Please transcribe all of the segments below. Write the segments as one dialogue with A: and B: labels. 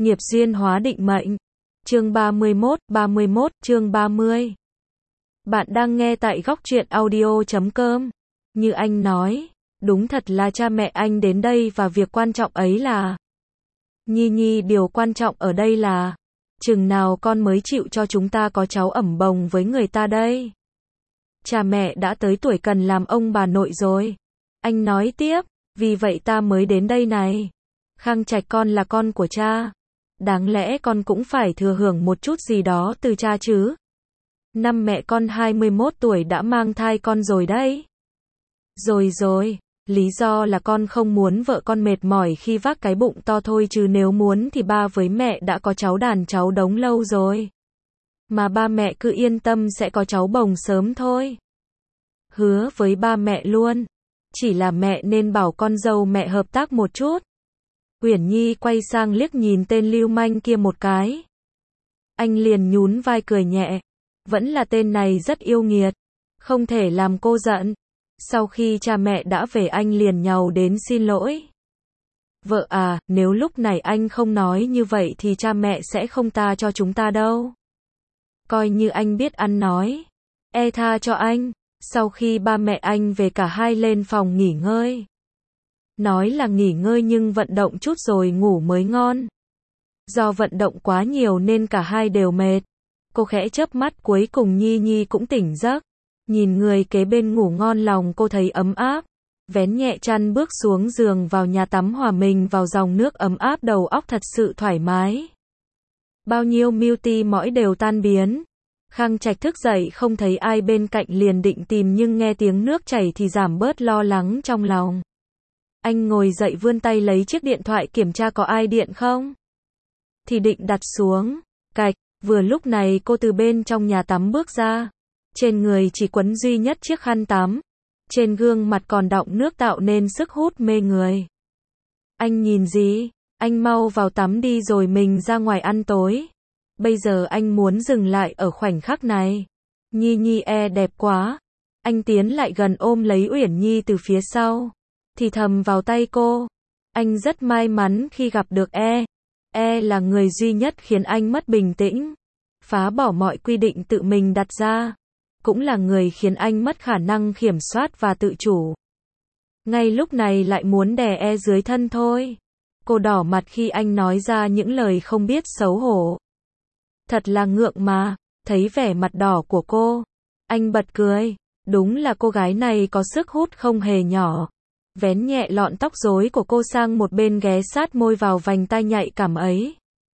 A: Nghiệp duyên hóa định mệnh. Chương 31, chương 30. Bạn đang nghe tại góc truyện audio.com. Như anh nói, đúng thật là cha mẹ anh đến đây và việc quan trọng ấy là Nhi, điều quan trọng ở đây là chừng nào con mới chịu cho chúng ta có cháu ẩm bồng với người ta đây. Cha mẹ đã tới tuổi cần làm ông bà nội rồi. Anh nói tiếp, vì vậy ta mới đến đây này. Khang Trạch con là con của cha. Đáng lẽ con cũng phải thừa hưởng một chút gì đó từ cha chứ. Năm mẹ con 21 tuổi đã mang thai con rồi đấy. Rồi, lý do là con không muốn vợ con mệt mỏi khi vác cái bụng to thôi chứ nếu muốn thì ba với mẹ đã có cháu đàn cháu đống lâu rồi. Mà ba mẹ cứ yên tâm sẽ có cháu bồng sớm thôi. Hứa với ba mẹ luôn. Chỉ là mẹ nên bảo con dâu mẹ hợp tác một chút. Uyển Nhi quay sang liếc nhìn tên lưu manh kia một cái. Anh liền nhún vai cười nhẹ. Vẫn là tên này rất yêu nghiệt. Không thể làm cô giận. Sau khi cha mẹ đã về anh liền nhàu đến xin lỗi. Vợ à, nếu lúc này anh không nói như vậy thì cha mẹ sẽ không tha cho chúng ta đâu. Coi như anh biết ăn nói. Tha cho anh. Sau khi ba mẹ anh về cả hai lên phòng nghỉ ngơi. Nói là nghỉ ngơi nhưng vận động chút rồi ngủ mới ngon. Do vận động quá nhiều nên cả hai đều mệt. Cô khẽ chớp mắt cuối cùng Nhi cũng tỉnh giấc. Nhìn người kế bên ngủ ngon lòng cô thấy ấm áp. Vén nhẹ chăn bước xuống giường vào nhà tắm hòa mình vào dòng nước ấm áp đầu óc thật sự thoải mái. Bao nhiêu mưu ti mỏi đều tan biến. Khang Trạch thức dậy không thấy ai bên cạnh liền định tìm nhưng nghe tiếng nước chảy thì giảm bớt lo lắng trong lòng. Anh ngồi dậy vươn tay lấy chiếc điện thoại kiểm tra có ai điện không. Thì định đặt xuống. Cạch, vừa lúc này cô từ bên trong nhà tắm bước ra. Trên người chỉ quấn duy nhất chiếc khăn tắm. Trên gương mặt còn đọng nước tạo nên sức hút mê người. Anh nhìn gì? Anh mau vào tắm đi rồi mình ra ngoài ăn tối. Bây giờ anh muốn dừng lại ở khoảnh khắc này. Nhi đẹp quá. Anh tiến lại gần ôm lấy Uyển Nhi từ phía sau. Thì thầm vào tay cô. Anh rất may mắn khi gặp được là người duy nhất khiến anh mất bình tĩnh. Phá bỏ mọi quy định tự mình đặt ra. Cũng là người khiến anh mất khả năng kiểm soát và tự chủ. Ngay lúc này lại muốn đè dưới thân thôi. Cô đỏ mặt khi anh nói ra những lời không biết xấu hổ. Thật là ngượng mà. Thấy vẻ mặt đỏ của cô. Anh bật cười. Đúng là cô gái này có sức hút không hề nhỏ. Vén nhẹ lọn tóc rối của cô sang một bên ghé sát môi vào vành tai nhạy cảm ấy.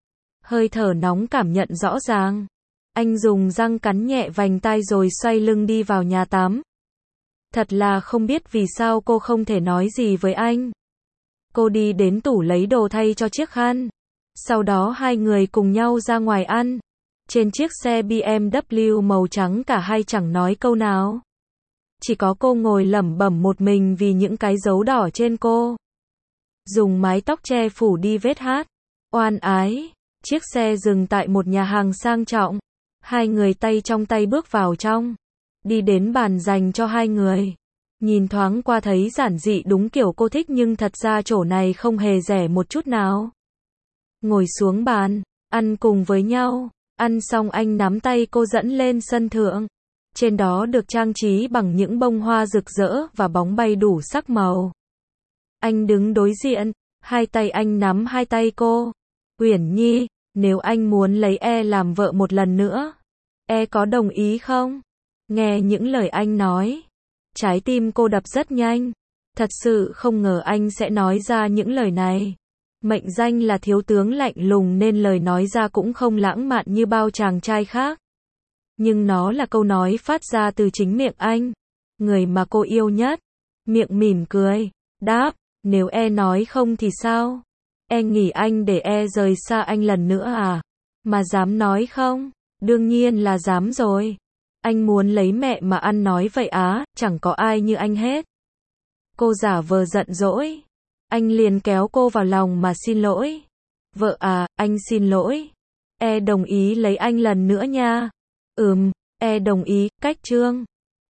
A: Hơi thở nóng cảm nhận rõ ràng. Anh dùng răng cắn nhẹ vành tai rồi xoay lưng đi vào nhà tắm. Thật là không biết vì sao cô không thể nói gì với anh. Cô đi đến tủ lấy đồ thay cho chiếc khăn. Sau đó hai người cùng nhau ra ngoài ăn. Trên chiếc xe BMW màu trắng cả hai chẳng nói câu nào. Chỉ có cô ngồi lẩm bẩm một mình vì những cái dấu đỏ trên cô. Dùng mái tóc che phủ đi vết hát. Oan ái. Chiếc xe dừng tại một nhà hàng sang trọng. Hai người tay trong tay bước vào trong. Đi đến bàn dành cho hai người. Nhìn thoáng qua thấy giản dị đúng kiểu cô thích nhưng thật ra chỗ này không hề rẻ một chút nào. Ngồi xuống bàn, ăn cùng với nhau. Ăn xong anh nắm tay cô dẫn lên sân thượng. Trên đó được trang trí bằng những bông hoa rực rỡ và bóng bay đủ sắc màu. Anh đứng đối diện, hai tay anh nắm hai tay cô. Uyển Nhi, nếu anh muốn lấy làm vợ một lần nữa, có đồng ý không? Nghe những lời anh nói, trái tim cô đập rất nhanh. Thật sự không ngờ anh sẽ nói ra những lời này. Mệnh danh là thiếu tướng lạnh lùng nên lời nói ra cũng không lãng mạn như bao chàng trai khác. Nhưng nó là câu nói phát ra từ chính miệng anh, người mà cô yêu nhất. Miệng mỉm cười, đáp, nếu nói không thì sao? Nghỉ anh để rời xa anh lần nữa à? Mà dám nói không? Đương nhiên là dám rồi. Anh muốn lấy mẹ mà ăn nói vậy á, chẳng có ai như anh hết. Cô giả vờ giận dỗi. Anh liền kéo cô vào lòng mà xin lỗi. Vợ à, anh xin lỗi. Đồng ý lấy anh lần nữa nha. Đồng ý, cách chương.